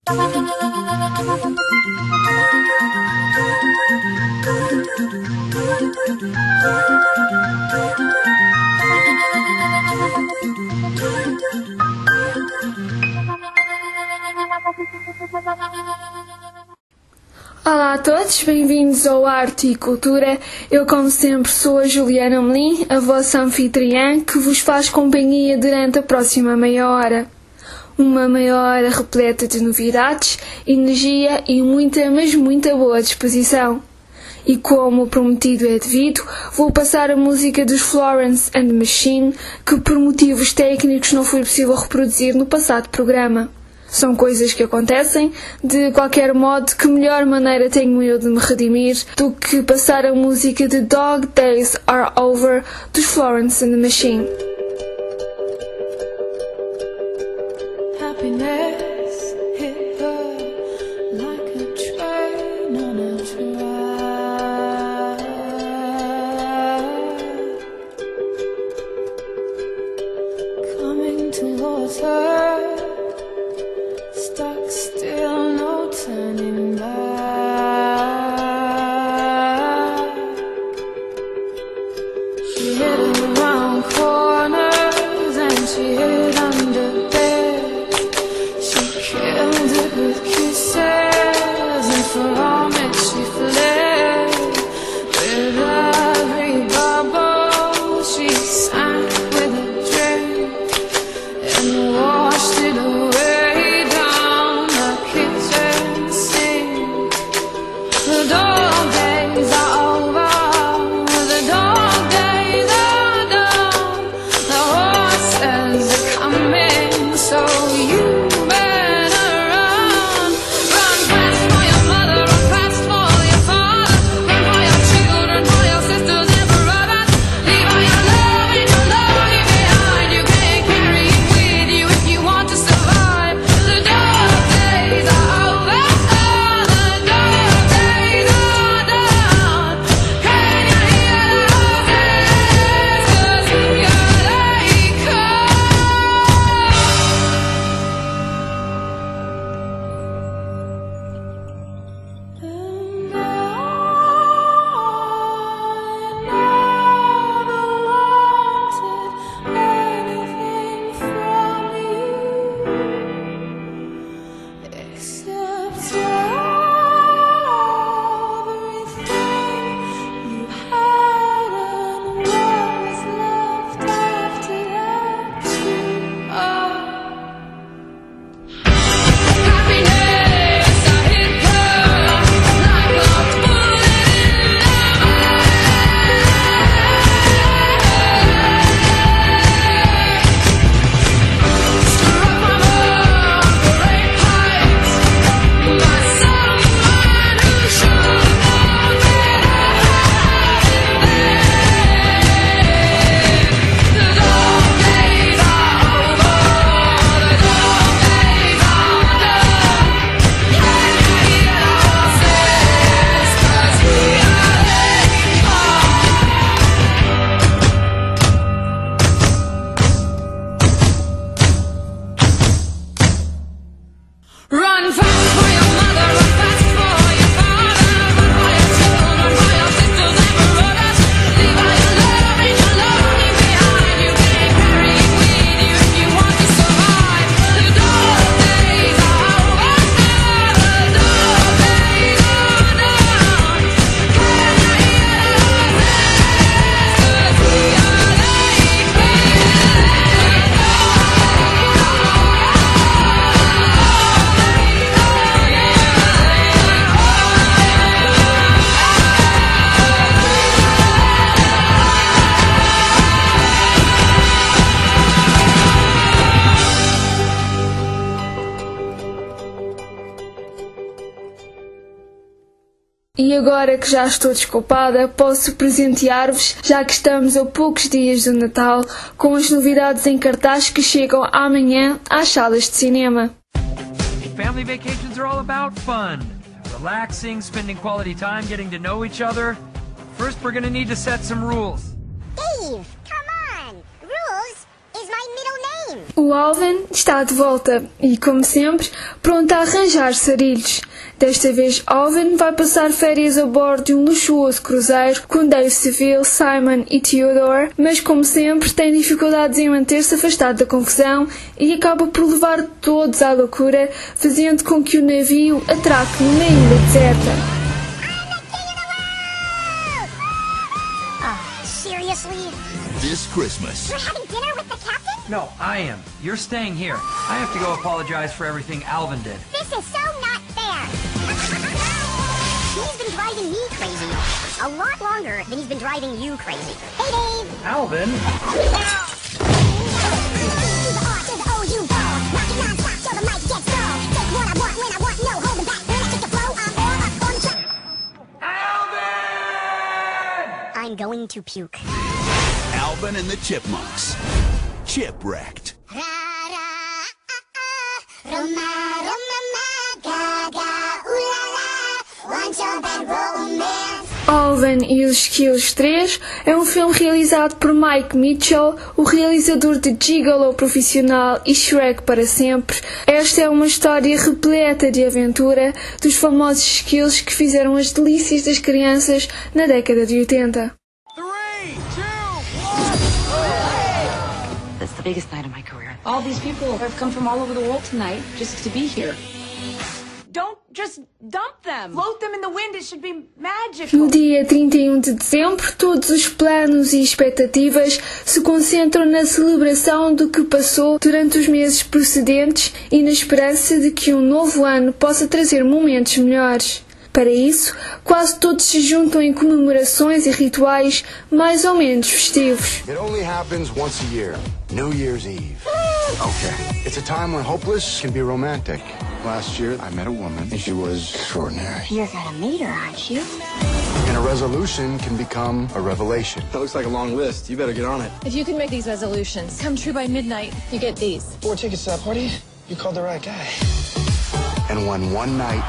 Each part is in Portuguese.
Olá a todos, bem-vindos ao Arte e Cultura. Eu, como sempre, sou a Juliana Amolim, a vossa anfitriã, que vos faz companhia durante a próxima meia hora. Uma meia hora repleta de novidades, energia e muita, mas muita boa disposição. E como prometido é devido, vou passar a música dos Florence and the Machine, que por motivos técnicos não foi possível reproduzir no passado programa. São coisas que acontecem. De qualquer modo, que melhor maneira tenho eu de me redimir do que passar a música de Dog Days Are Over dos Florence and the Machine. Happiness hit her like a train on a track, coming towards her. Stuck still, no turning back. She hid around corners and she hid under bed. She killed it with kisses and from it she fled. With every bubble she sank with a drink and washed it away. The dog days are over, the dog days are done. The horses are coming, so you better run. Run fast for your mother, run fast for your father. Run for your children, for your sisters and for others. Leave all your love and your lonely behind. You can't carry it with you if you want to survive. The dog days are over. E agora que já estou desculpada, posso presentear-vos, já que estamos a poucos dias do Natal, com as novidades em cartaz que chegam amanhã às salas de cinema. Family vacations are all about fun. Relaxing, spending quality time, getting to know each other. First, we're gonna need to set some rules. Dave, come on! Rules is my middle name. O Alvin está de volta e, como sempre, pronto a arranjar sarilhos. Desta vez, Alvin vai passar férias a bordo de um luxuoso cruzeiro com Dave Seville, Simon e Theodore, mas, como sempre, tem dificuldades em manter-se afastado da confusão e acaba por levar todos à loucura, fazendo com que o navio atraque numa ilha deserta. Seriously? This Christmas. You're having dinner with the captain? No, I am. You're staying here. I have to go apologize for everything Alvin did. This is so not fair. He's been driving me crazy. A lot longer than he's been driving you crazy. Hey, Dave. Alvin? I'm going to puke. Alvin and the Chipmunks. Chipwrecked. Alvin e os Esquilos 3 é um filme realizado por Mike Mitchell, o realizador de Gigolo Profissional e Shrek para Sempre. Esta é uma história repleta de aventura dos famosos esquilos que fizeram as delícias das crianças na década de 80. That's the biggest night of my career. All these people have come from all over the world tonight just to be here. Don't just dump them. Float them in the wind. It should be No magical. dia 31 de dezembro, todos os planos e expectativas se concentram na celebração do que passou durante os meses precedentes e na esperança de que um novo ano possa trazer momentos melhores. Para isso, quase todos se juntam em comemorações e rituais mais ou menos festivos. It only happens once a year, New Year's Eve. Okay. It's a time when hopeless can be romantic. Last year, I met a woman, and she was extraordinary. You're gonna meet her, aren't you? And a resolution can become a revelation. That looks like a long list. You better get on it. If you can make these resolutions come true by midnight, you get these. 4 tickets to that party? You called the right guy. And when one night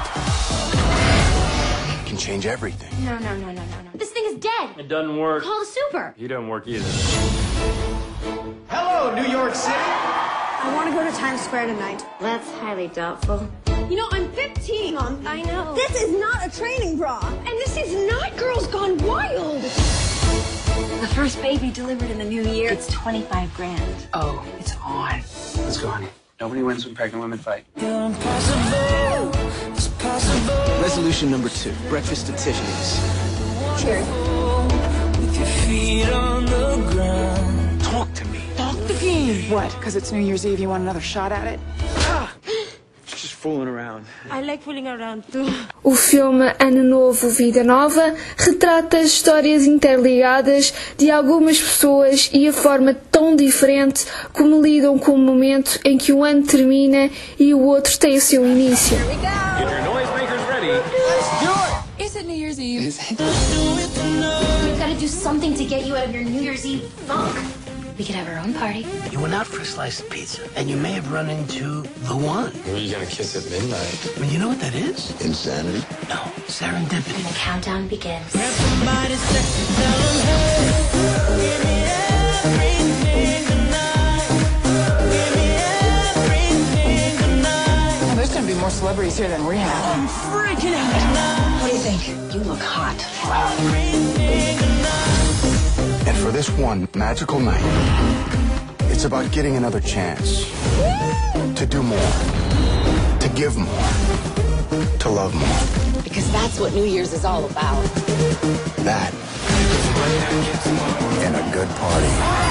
can change everything. No. This thing is dead. It doesn't work. Call the super. He doesn't work either. Hello, New York City. I want to go to Times Square tonight. That's highly doubtful. You know, I'm 15. I know. This is not a training bra. And this is not Girls Gone Wild. The first baby delivered in the new year. It's 25 grand. Oh, it's on. Let's go, honey. Nobody wins when pregnant women fight. Resolution number 2. Breakfast at Tiffany's. Cheers. Talk to me. What? Because it's New Year's Eve, you want another shot at it? She's just fooling around. I like fooling around too. O filme Ano Novo, Vida Nova retrata as histórias interligadas de algumas pessoas e a forma tão diferente como lidam com o momento em que o ano termina e o outro tem o seu início. Get your noisemakers ready. Is it New Year's Eve? We've got to do something to get you out of your New Year's Eve funk. We could have our own party. You went out for a slice of pizza, and you may have run into the one. Who are you gonna kiss at midnight? Well, you know what that is? Insanity. No, serendipity. The countdown begins. Well, there's going to be more celebrities here than we have. I'm freaking out. What do you think? You look hot. And for this one magical night, it's about getting another chance to do more, to give more, to love more. Because that's what New Year's is all about. That and a good party.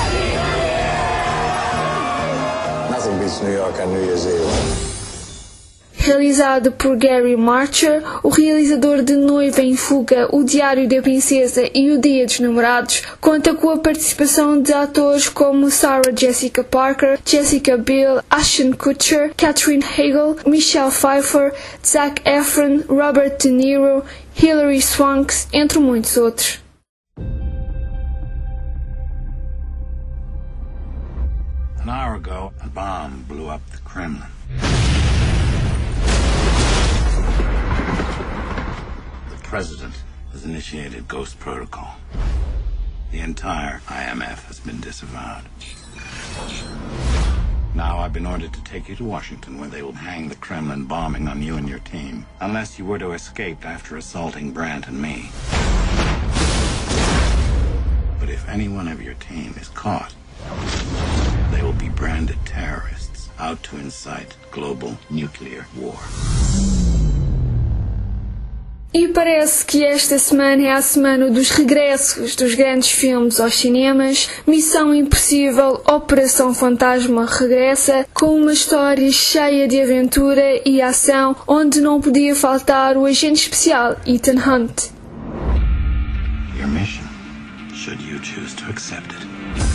Nothing beats New York on New Year's Eve. Realizado por Gary Marcher, o realizador de Noiva em Fuga, O Diário da Princesa e O Dia dos Namorados, conta com a participação de atores como Sarah Jessica Parker, Jessica Biel, Ashton Kutcher, Katherine Heigl, Michelle Pfeiffer, Zac Efron, Robert De Niro, Hilary Swank, entre muitos outros. An hour ago, a bomb blew up the Kremlin. The president has initiated Ghost Protocol. The entire IMF has been disavowed. Now I've been ordered to take you to Washington, where they will hang the Kremlin bombing on you and your team, unless you were to escape after assaulting Brandt and me. But if any one of your team is caught, they will be branded terrorists out to incite global nuclear war. E parece que esta semana é a semana dos regressos dos grandes filmes aos cinemas. Missão Impossível, Operação Fantasma regressa com uma história cheia de aventura e ação, onde não podia faltar o agente especial Ethan Hunt. Your mission, should you choose to accept it.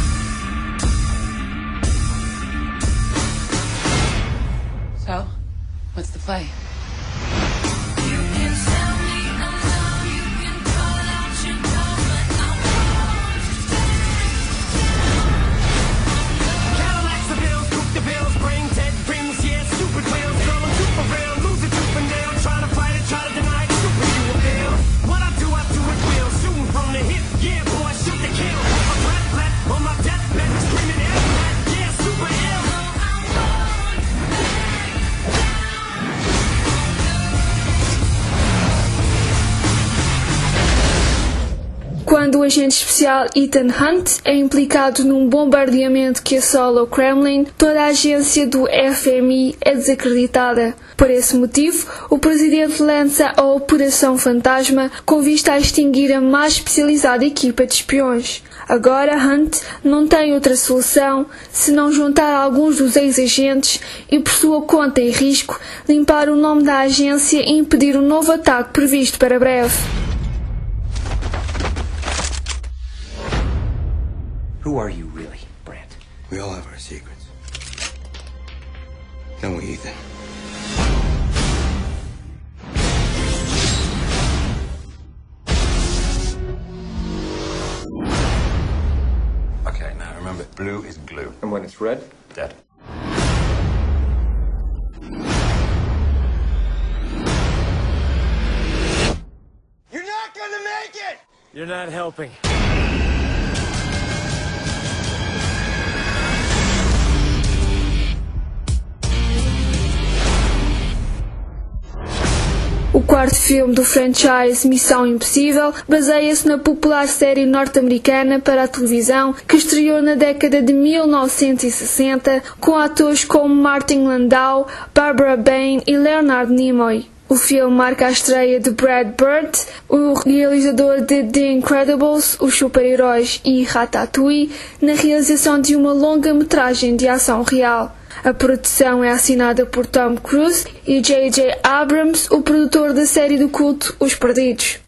So, what's the play? Quando o agente especial Ethan Hunt é implicado num bombardeamento que assola o Kremlin, toda a agência do FMI é desacreditada. Por esse motivo, o presidente lança a Operação Fantasma com vista a extinguir a mais especializada equipa de espiões. Agora Hunt não tem outra solução senão juntar alguns dos ex-agentes e, por sua conta e risco, limpar o nome da agência e impedir um novo ataque previsto para breve. Who are you really, Brandt? We all have our secrets. Don't we, Ethan? Okay, now remember, blue is glue. And when it's red, dead. You're not gonna make it! You're not helping. O quarto filme do franchise Missão Impossível baseia-se na popular série norte-americana para a televisão que estreou na década de 1960 com atores como Martin Landau, Barbara Bain e Leonard Nimoy. O filme marca a estreia de Brad Bird, o realizador de The Incredibles, Os Super-Heróis e Ratatouille, na realização de uma longa-metragem de ação real. A produção é assinada por Tom Cruise e J.J. Abrams, o produtor da série do culto Os Perdidos.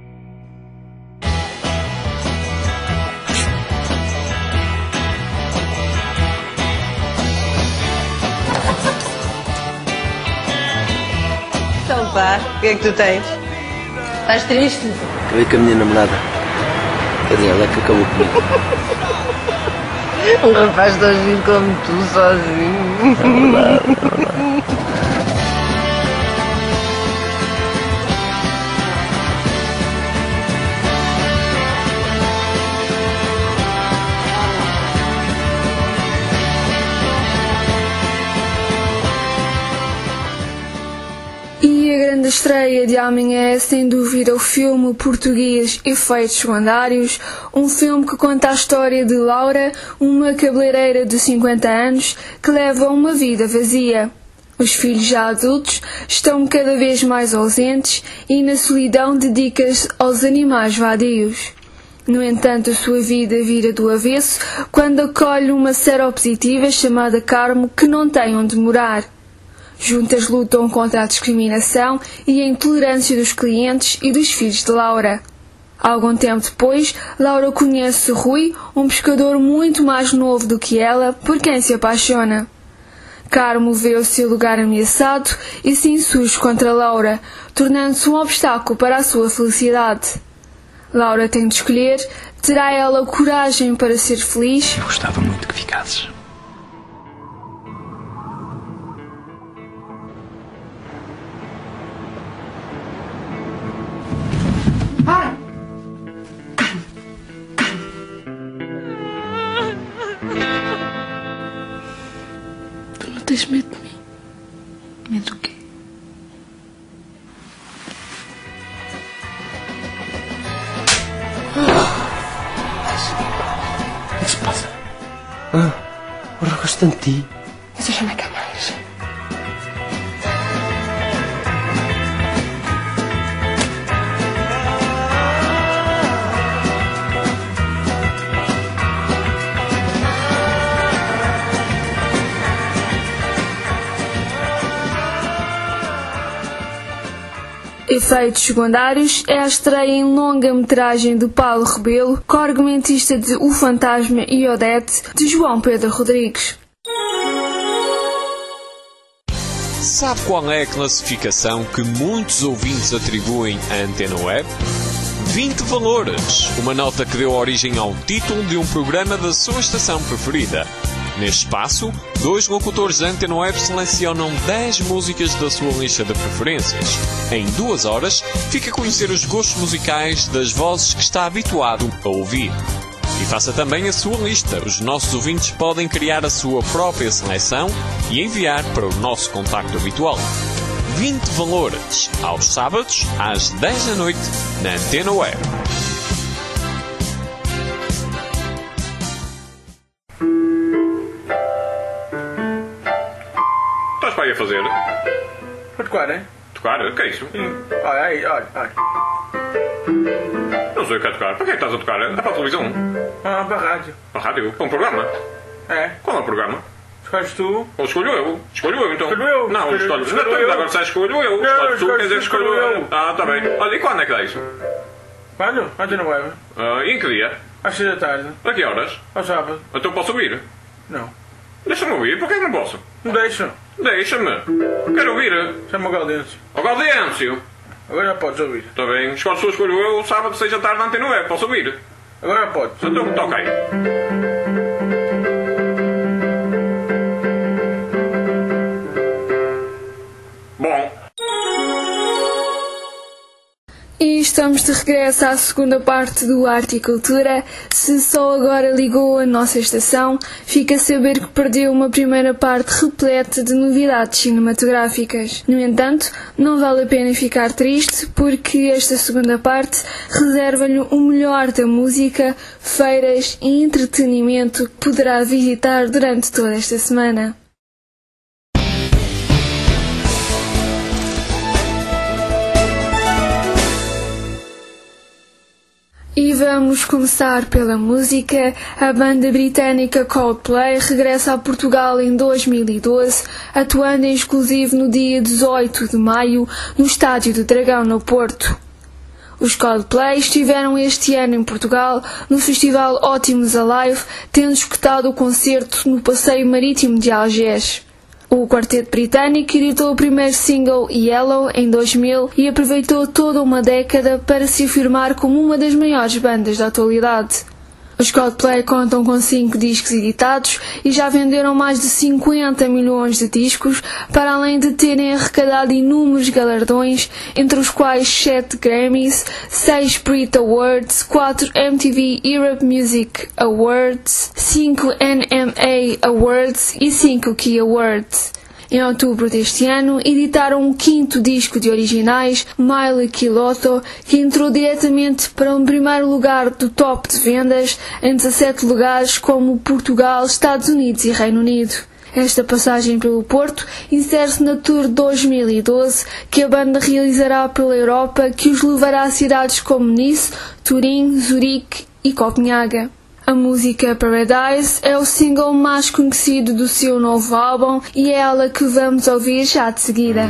Então pá, o que é que tu tens? Estás triste? Acabei com a minha namorada. Quer dizer, ela é que acabou comigo. Um rapaz tão giro como tu, sozinho. É verdade. E a grande estreia de amanhã é sem dúvida o filme português Efeitos Secundários, um filme que conta a história de Laura, uma cabeleireira de 50 anos que leva uma vida vazia. Os filhos já adultos estão cada vez mais ausentes e na solidão dedica-se aos animais vadios. No entanto, a sua vida vira do avesso quando acolhe uma seropositiva chamada Carmo que não tem onde morar. Juntas lutam contra a discriminação e a intolerância dos clientes e dos filhos de Laura. Algum tempo depois, Laura conhece Rui, um pescador muito mais novo do que ela, por quem se apaixona. Carmo vê o seu lugar ameaçado e se insurge contra Laura, tornando-se um obstáculo para a sua felicidade. Laura tem de escolher, terá ela coragem para ser feliz? Eu gostava muito que ficasses. gosto tanto de ti. Mas eu já não quero mais. Efeitos secundários é a estreia em longa-metragem de Paulo Rebelo, co-argumentista de O Fantasma e Odete, de João Pedro Rodrigues. Sabe qual é a classificação que muitos ouvintes atribuem à Antena Web? 20 valores, uma nota que deu origem ao título de um programa da sua estação preferida. Neste espaço, 2 locutores da Antena Web selecionam 10 músicas da sua lista de preferências. Em 2 horas, fica a conhecer os gostos musicais das vozes que está habituado a ouvir. E faça também a sua lista. Os nossos ouvintes podem criar a sua própria seleção e enviar para o nosso contacto habitual. 20 valores, aos sábados, às 10 da noite, na Antena Web. Estás para aí a fazer? Vou tocar, hein? Tocar? O que é isso? Olha. Não sei o que é tocar. Para que é que estás a tocar? É para a televisão? Ah, para a rádio. Para a rádio? Para um programa? É. Qual é o programa? Escolhes tu? Ou escolho eu? Escolho eu, então. Escolho eu. Não, escolho eu. Agora sai escolho eu. Não, tu, quer dizer que escolho eu. Ah, está bem. Olha, e quando é que dá isso? Quando? Ontem não é. E em que dia? Às 6 da tarde. A que horas? Ao sábado. Então posso ouvir? Não. Deixa-me ouvir. Porquê que não posso? Não deixa. Deixa-me. Quero ouvir. Chama o Gaudêncio. O Gaudêncio? Agora já podes ouvir. Está bem. Escolhes tu, escolho eu. Sábado, 6 da tarde, na Antena Web. Posso ouvir? Agora já podes. Então, toca aí. Bom. E estamos de regresso à segunda parte do Arte e Cultura. Se só agora ligou a nossa estação, fica a saber que perdeu uma primeira parte repleta de novidades cinematográficas. No entanto, não vale a pena ficar triste, porque esta segunda parte reserva-lhe o melhor da música, feiras e entretenimento que poderá visitar durante toda esta semana. E vamos começar pela música. A banda britânica Coldplay regressa a Portugal em 2012, atuando em exclusivo no dia 18 de maio, no Estádio do Dragão, no Porto. Os Coldplay estiveram este ano em Portugal, no festival Ótimos Alive, tendo escutado o concerto no Passeio Marítimo de Algés. O quarteto britânico editou o primeiro single Yellow em 2000 e aproveitou toda uma década para se afirmar como uma das maiores bandas da atualidade. Os Coldplay contam com 5 discos editados e já venderam mais de 50 milhões de discos, para além de terem arrecadado inúmeros galardões, entre os quais 7 Grammys, 6 Brit Awards, 4 MTV Europe Music Awards, 5 NMA Awards e 5 Key Awards. Em outubro deste ano, editaram o 5º disco de originais, Mile Kiloto, que entrou diretamente para o primeiro lugar do top de vendas, em 17 lugares como Portugal, Estados Unidos e Reino Unido. Esta passagem pelo Porto insere-se na Tour 2012, que a banda realizará pela Europa, que os levará a cidades como Nice, Turim, Zurique e Copenhaga. A música Paradise é o single mais conhecido do seu novo álbum e é ela que vamos ouvir já de seguida.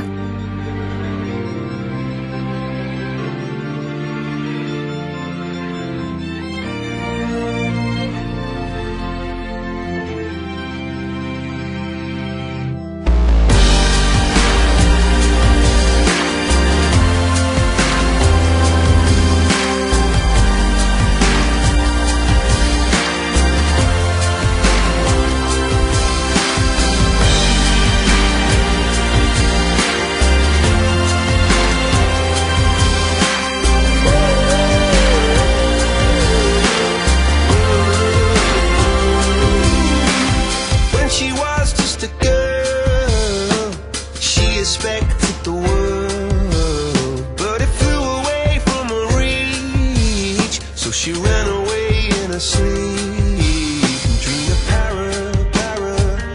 She ran away in her sleep and dreamed of para,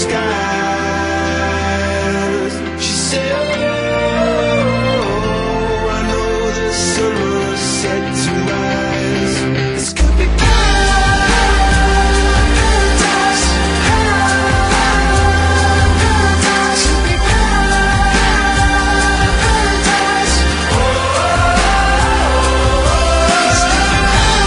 skies. She said, oh, I know the sun will set to rise. This could be paradise. Paradise. Could be paradise. Oh, this could be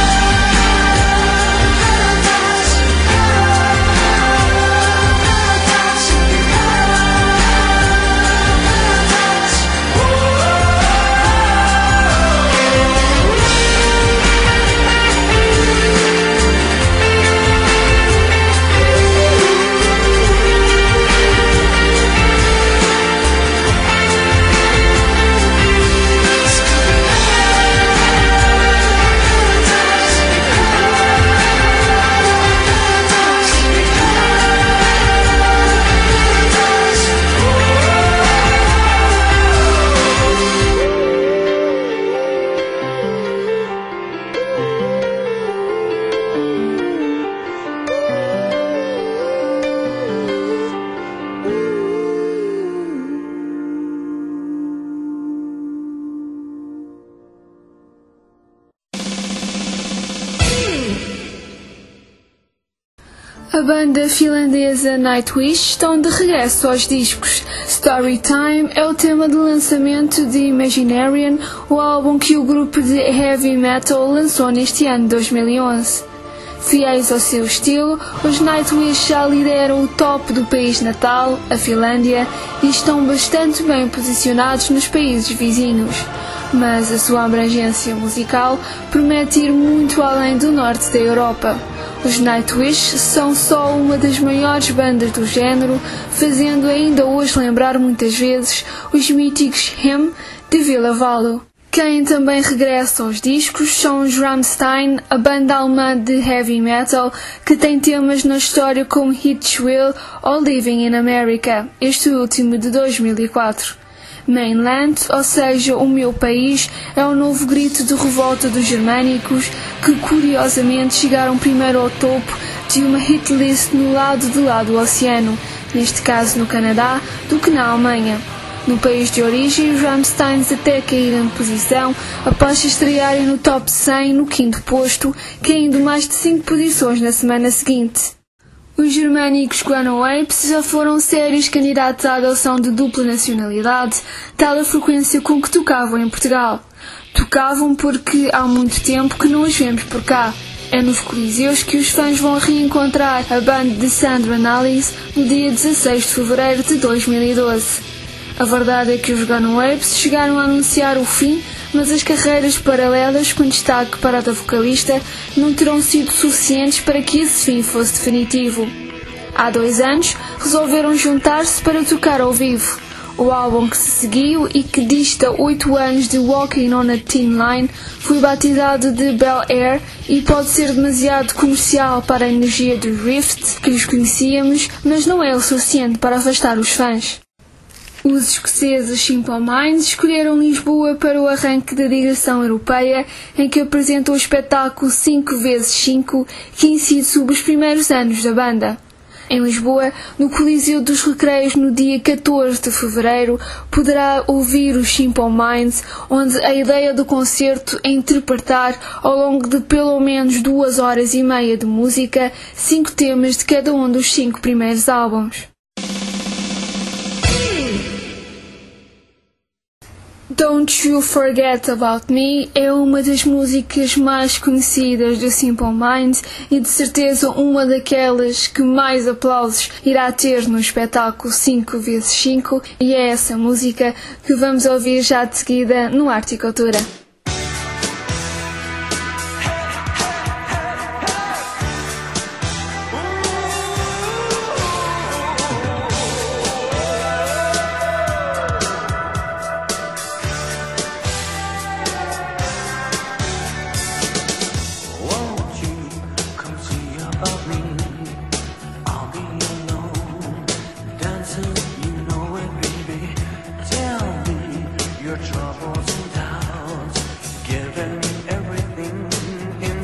A banda finlandesa Nightwish estão de regresso aos discos. Storytime é o tema de lançamento de Imaginarium, o álbum que o grupo de heavy metal lançou neste ano 2011. Fiéis ao seu estilo, os Nightwish já lideram o top do país natal, a Finlândia, e estão bastante bem posicionados nos países vizinhos. Mas a sua abrangência musical promete ir muito além do norte da Europa. Os Nightwish são só uma das maiores bandas do género, fazendo ainda hoje lembrar muitas vezes os míticos Hem de Vila Valo. Quem também regressa aos discos são os Rammstein, a banda alemã de heavy metal que tem temas na história como Hitchwill ou Living in America, este último de 2004. Mainland, ou seja, o meu país, é o novo grito de revolta dos germânicos que curiosamente chegaram primeiro ao topo de uma hitlist no lado de lá do oceano, neste caso no Canadá, do que na Alemanha. No país de origem, os Rammstein até caíram de posição após estrearem no top 100 no 5º posto, caindo mais de 5 posições na semana seguinte. Os germânicos Guano Apes já foram sérios candidatos à adoção de dupla nacionalidade, tal a frequência com que tocavam em Portugal. Tocavam porque há muito tempo que não os vemos por cá. É nos Coliseus que os fãs vão reencontrar a banda de Sandro Analysis no dia 16 de fevereiro de 2012. A verdade é que os Guano Apes chegaram a anunciar o fim, mas as carreiras paralelas com destaque para a da vocalista não terão sido suficientes para que esse fim fosse definitivo. Há 2 anos resolveram juntar-se para tocar ao vivo. O álbum que se seguiu e que dista 8 anos de Walking on a Thin Line foi batizado de Bel Air e pode ser demasiado comercial para a energia do Rift que os conhecíamos, mas não é o suficiente para afastar os fãs. Os escoceses Simple Minds escolheram Lisboa para o arranque da digressão europeia, em que apresentou o espetáculo 5x5, que incide sobre os primeiros anos da banda. Em Lisboa, no Coliseu dos Recreios, no dia 14 de fevereiro, poderá ouvir os Simple Minds, onde a ideia do concerto é interpretar, ao longo de pelo menos 2 horas e meia de música, 5 temas de cada um dos 5 primeiros álbuns. Don't You Forget About Me é uma das músicas mais conhecidas do Simple Minds e de certeza uma daquelas que mais aplausos irá ter no espetáculo 5x5, e é essa música que vamos ouvir já de seguida no Arte e Cultura.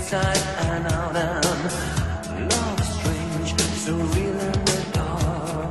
Inside and out, and love strange, so real in the dark.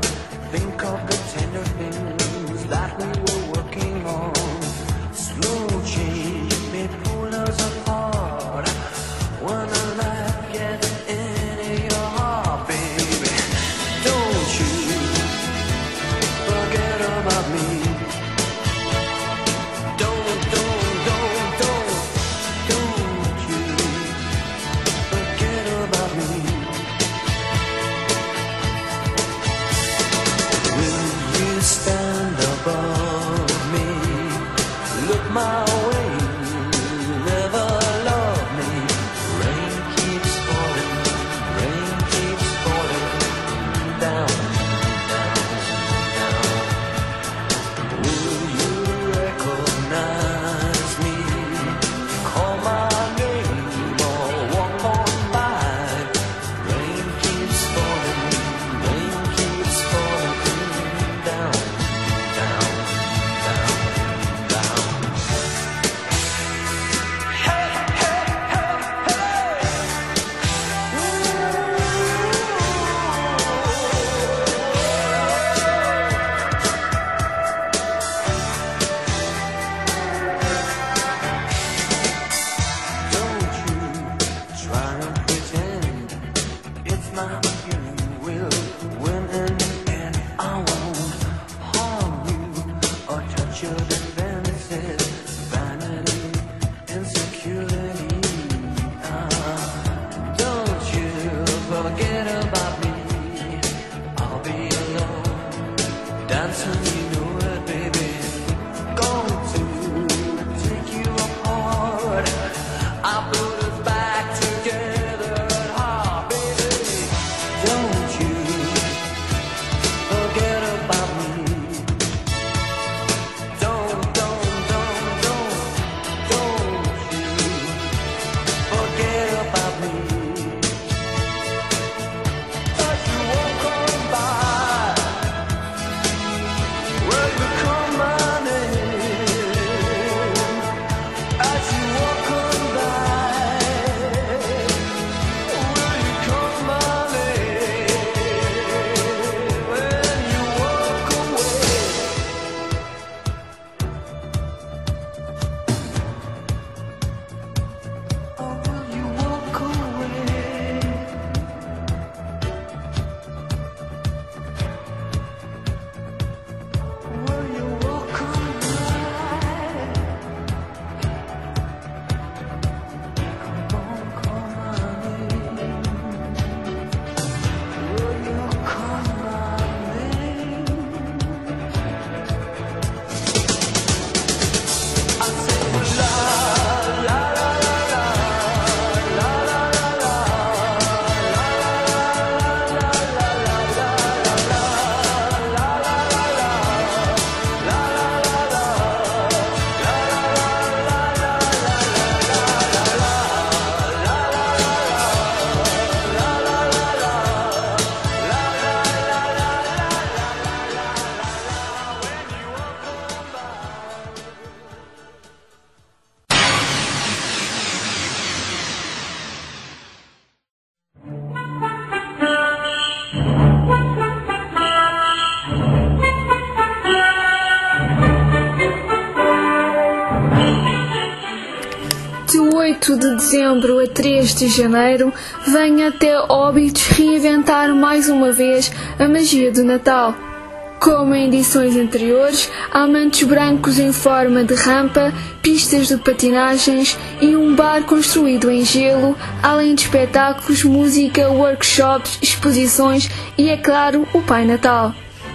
8 de dezembro a 3 de janeiro, venha até Óbidos reinventar mais uma vez a magia do Natal. Como em edições anteriores, há mantos brancos em forma de rampa, pistas de patinagens e um bar construído em gelo, além de espetáculos, música, workshops, exposições e, é claro, o Pai Natal.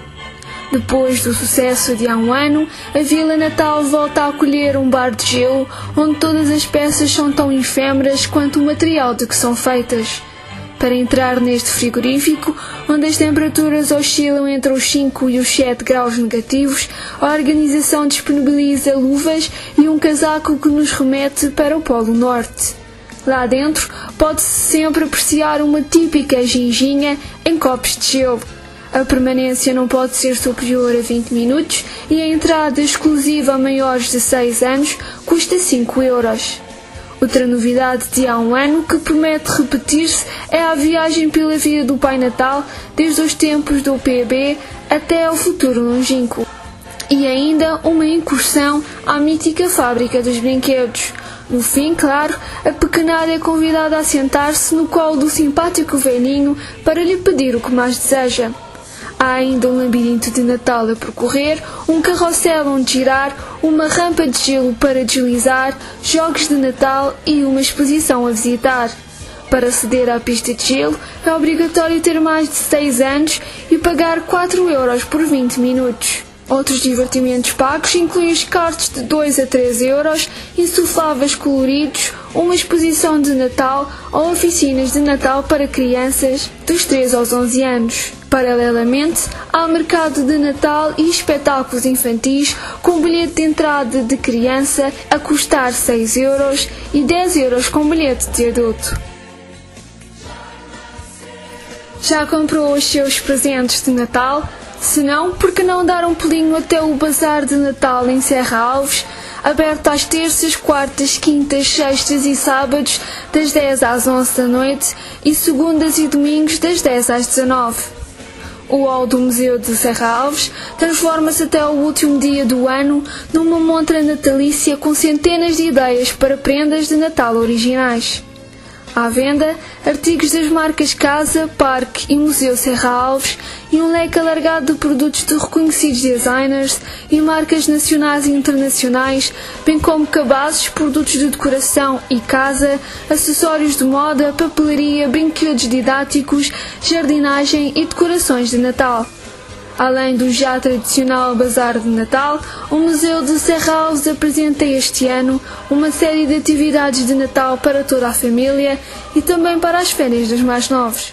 Depois do sucesso de há um ano, a Vila Natal volta a acolher um bar de gelo, onde todas as peças são tão efêmeras quanto o material de que são feitas. Para entrar neste frigorífico, onde as temperaturas oscilam entre os 5 e os 7 graus negativos, a organização disponibiliza luvas e um casaco que nos remete para o Polo Norte. Lá dentro, pode-se sempre apreciar uma típica ginginha em copos de gelo. A permanência não pode ser superior a 20 minutos e a entrada exclusiva a maiores de 6 anos custa 5 euros. Outra novidade de há um ano que promete repetir-se é a viagem pela Via do Pai Natal desde os tempos do PB até ao futuro longínquo. E ainda uma incursão à mítica fábrica dos brinquedos. No fim, claro, a pequenada é convidada a sentar-se no colo do simpático velhinho para lhe pedir o que mais deseja. Há ainda um labirinto de Natal a percorrer, um carrossel onde girar, uma rampa de gelo para deslizar, jogos de Natal e uma exposição a visitar. Para aceder à pista de gelo é obrigatório ter mais de 6 anos e pagar 4 € por 20 minutos. Outros divertimentos pagos incluem os karts de 2 a 3 €, insufláveis coloridos, uma exposição de Natal ou oficinas de Natal para crianças dos 3 aos 11 anos. Paralelamente, há mercado de Natal e espetáculos infantis com bilhete de entrada de criança a custar 6 € e 10 € com bilhete de adulto. Já comprou os seus presentes de Natal? Se não, por que não dar um pulinho até o Bazar de Natal em Serra Alves, aberto às terças, quartas, quintas, sextas e sábados, das 10 às 11 da noite, e segundas e domingos, das 10 às 19. O hall do Museu de Serra Alves transforma-se até o último dia do ano numa montra natalícia com centenas de ideias para prendas de Natal originais. À venda, artigos das marcas Casa, Parque e Museu Serra Alves e um leque alargado de produtos de reconhecidos designers e marcas nacionais e internacionais, bem como cabazes, produtos de decoração e casa, acessórios de moda, papelaria, brinquedos didáticos, jardinagem e decorações de Natal. Além do já tradicional Bazar de Natal, o Museu de Serra Alves apresenta este ano uma série de atividades de Natal para toda a família e também para as férias dos mais novos.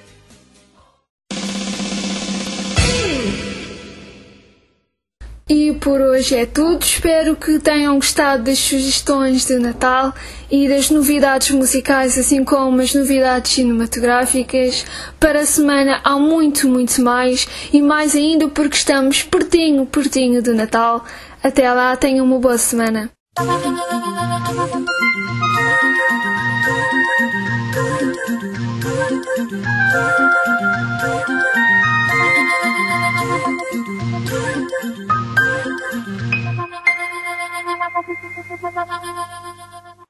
E por hoje é tudo. Espero que tenham gostado das sugestões de Natal e das novidades musicais, assim como as novidades cinematográficas. Para a semana há muito mais, e mais ainda porque estamos pertinho de Natal. Até lá, tenham uma boa semana. Thank you.